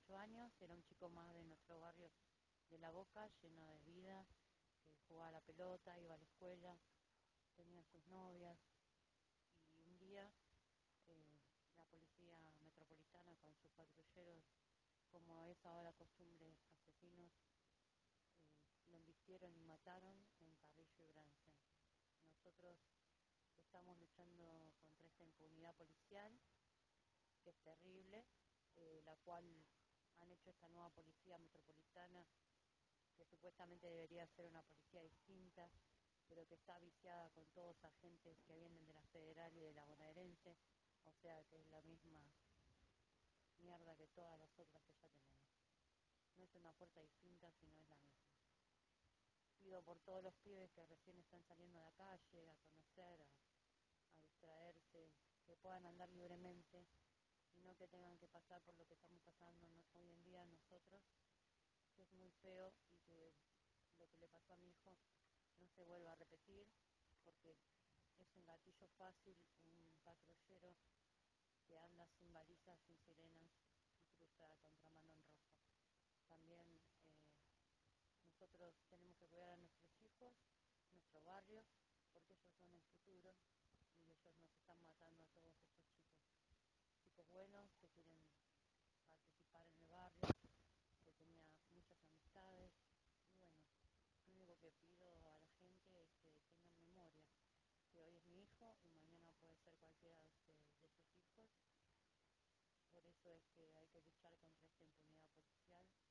18 años, era un chico más de nuestro barrio de La Boca, lleno de vida, que jugaba a la pelota, iba a la escuela, tenía sus novias, y un día la policía metropolitana con sus patrulleros, como es ahora costumbre, asesinos, lo embistieron y mataron en Carrillo y Bransen. Nosotros estamos luchando contra esta impunidad policial, que es terrible, la cual han hecho esta nueva policía metropolitana, que supuestamente debería ser una policía distinta, pero que está viciada con todos agentes que vienen de la federal y de la bonaerense, o sea que es la misma mierda que todas las otras que ya tenemos. No es una fuerza distinta, sino es la misma. Pido por todos los pibes que recién están saliendo de la calle, a conocer, a distraerse, que puedan andar libremente y no que tengan que pasar por lo que estamos pasando hoy en día nosotros, que es muy feo y que lo que le pasó a mi hijo no se vuelva a repetir, porque es un gatillo fácil, un patrullero que anda sin balizas, sin sirenas y cruza a contramano en rojo. También nosotros tenemos que cuidar a nuestros hijos, nuestro barrio, porque ellos son el futuro y ellos nos están matando a todos estos chicos. Chicos buenos que quieren participar en el barrio, que tenía muchas amistades. Y bueno, lo único que pido a la gente es que tengan memoria, que hoy es mi hijo y mañana puede ser cualquiera de sus hijos. Por eso es que hay que luchar contra esta impunidad policial